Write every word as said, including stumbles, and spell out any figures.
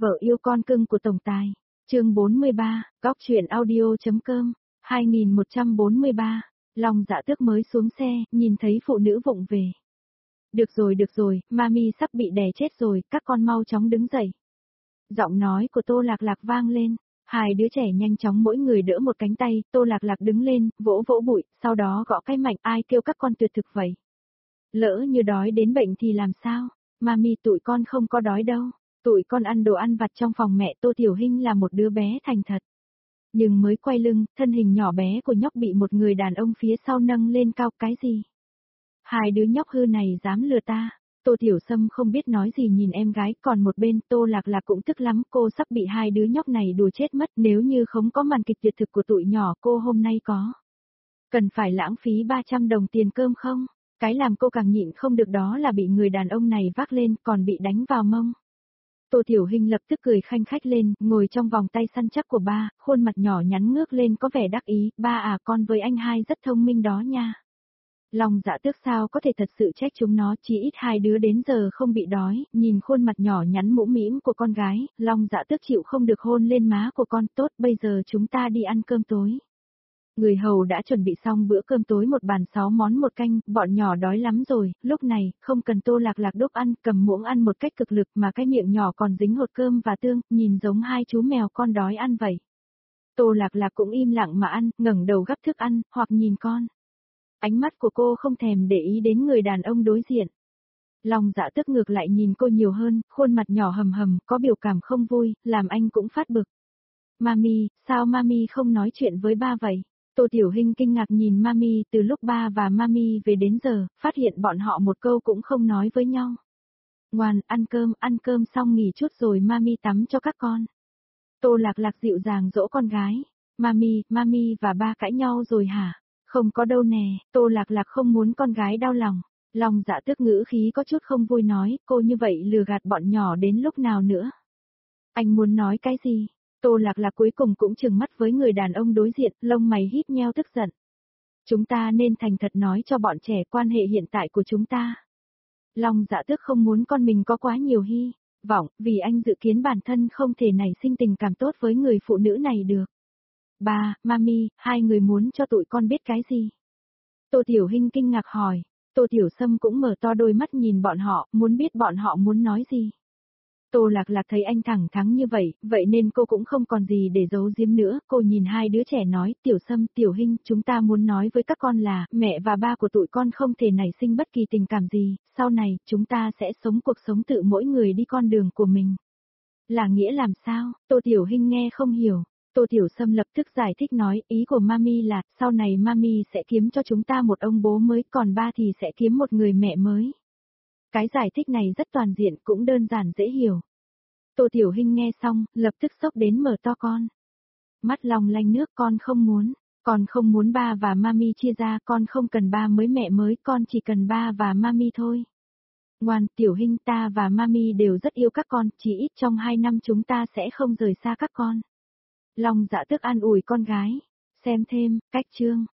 Vợ yêu con cưng của tổng tài. Chương bốn mươi ba, góc truyện audio.com, hai nghìn một trăm bốn mươi ba. Long Dạ Tước mới xuống xe, nhìn thấy phụ nữ vụng về. Được rồi được rồi, mami sắp bị đè chết rồi, các con mau chóng đứng dậy. Giọng nói của Tô Lạc Lạc vang lên, hai đứa trẻ nhanh chóng mỗi người đỡ một cánh tay, Tô Lạc Lạc đứng lên, vỗ vỗ bụi, sau đó gõ cái mạnh, ai kêu các con tuyệt thực vậy? Lỡ như đói đến bệnh thì làm sao? Mami tụi con không có đói đâu. Tụi con ăn đồ ăn vặt trong phòng mẹ. Tô Tiểu Hinh là một đứa bé thành thật. Nhưng mới quay lưng, thân hình nhỏ bé của nhóc bị một người đàn ông phía sau nâng lên cao. Cái gì? Hai đứa nhóc hư này dám lừa ta. Tô Tiểu Sâm không biết nói gì nhìn em gái, còn một bên Tô Lạc Lạc cũng tức lắm, cô sắp bị hai đứa nhóc này đùa chết mất, nếu như không có màn kịch tuyệt thực của tụi nhỏ cô hôm nay có. Cần phải lãng phí ba trăm đồng tiền cơm không? Cái làm cô càng nhịn không được đó là bị người đàn ông này vác lên, còn bị đánh vào mông. Tô Tiểu Hinh lập tức cười khanh khách lên, ngồi trong vòng tay săn chắc của ba, khuôn mặt nhỏ nhắn ngước lên có vẻ đắc ý, ba à con với anh hai rất thông minh đó nha. Long Dạ Tước sao có thể thật sự trách chúng nó, chỉ ít hai đứa đến giờ không bị đói, nhìn khuôn mặt nhỏ nhắn mũm mĩm của con gái, Long Dạ Tước chịu không được hôn lên má của con, tốt bây giờ chúng ta đi ăn cơm tối. Người hầu đã chuẩn bị xong bữa cơm tối một bàn sáu món một canh, bọn nhỏ đói lắm rồi, lúc này, không cần Tô Lạc Lạc đốc ăn, cầm muỗng ăn một cách cực lực mà cái miệng nhỏ còn dính hột cơm và tương, nhìn giống hai chú mèo con đói ăn vậy. Tô Lạc Lạc cũng im lặng mà ăn, ngẩng đầu gắp thức ăn, hoặc nhìn con. Ánh mắt của cô không thèm để ý đến người đàn ông đối diện. Long Dạ Tước ngược lại nhìn cô nhiều hơn, khuôn mặt nhỏ hầm hầm, có biểu cảm không vui, làm anh cũng phát bực. Mami, sao Mami không nói chuyện với ba vậy? Tô Tiểu Hinh kinh ngạc nhìn Mami, từ lúc ba và Mami về đến giờ, phát hiện bọn họ một câu cũng không nói với nhau. Ngoan, ăn cơm, ăn cơm xong nghỉ chút rồi Mami tắm cho các con. Tô Lạc Lạc dịu dàng dỗ con gái. Mami, Mami và ba cãi nhau rồi hả? Không có đâu nè, Tô Lạc Lạc không muốn con gái đau lòng. Long Dạ Tước ngữ khí có chút không vui nói, cô như vậy lừa gạt bọn nhỏ đến lúc nào nữa? Anh muốn nói cái gì? Tô Lạc Lạc cuối cùng cũng trừng mắt với người đàn ông đối diện, lông mày híp nheo tức giận. Chúng ta nên thành thật nói cho bọn trẻ quan hệ hiện tại của chúng ta. Long Dạ Tước không muốn con mình có quá nhiều hy vọng, vì anh dự kiến bản thân không thể nảy sinh tình cảm tốt với người phụ nữ này được. Ba, Mami, hai người muốn cho tụi con biết cái gì? Tô Tiểu Hinh kinh ngạc hỏi. Tô Tiểu Sâm cũng mở to đôi mắt nhìn bọn họ, muốn biết bọn họ muốn nói gì. Tô Lạc Lạc thấy anh thẳng thắn như vậy, vậy nên cô cũng không còn gì để giấu giếm nữa, cô nhìn hai đứa trẻ nói, Tiểu Sâm, Tiểu Hinh, chúng ta muốn nói với các con là, mẹ và ba của tụi con không thể nảy sinh bất kỳ tình cảm gì, sau này, chúng ta sẽ sống cuộc sống tự mỗi người đi con đường của mình. Là nghĩa làm sao? Tô Tiểu Hinh nghe không hiểu. Tô Tiểu Sâm lập tức giải thích nói, ý của Mami là, sau này Mami sẽ kiếm cho chúng ta một ông bố mới, còn ba thì sẽ kiếm một người mẹ mới. Cái giải thích này rất toàn diện, cũng đơn giản dễ hiểu. Tô Tiểu Hinh nghe xong, lập tức sốc đến mở to con. Mắt long lanh nước, con không muốn, con không muốn ba và Mami chia ra, con không cần ba mới mẹ mới, con chỉ cần ba và Mami thôi. Ngoan, Tiểu Hinh, ta và Mami đều rất yêu các con, chỉ ít trong hai năm chúng ta sẽ không rời xa các con. Long Dạ Tước an ủi con gái. Xem thêm, cách chương.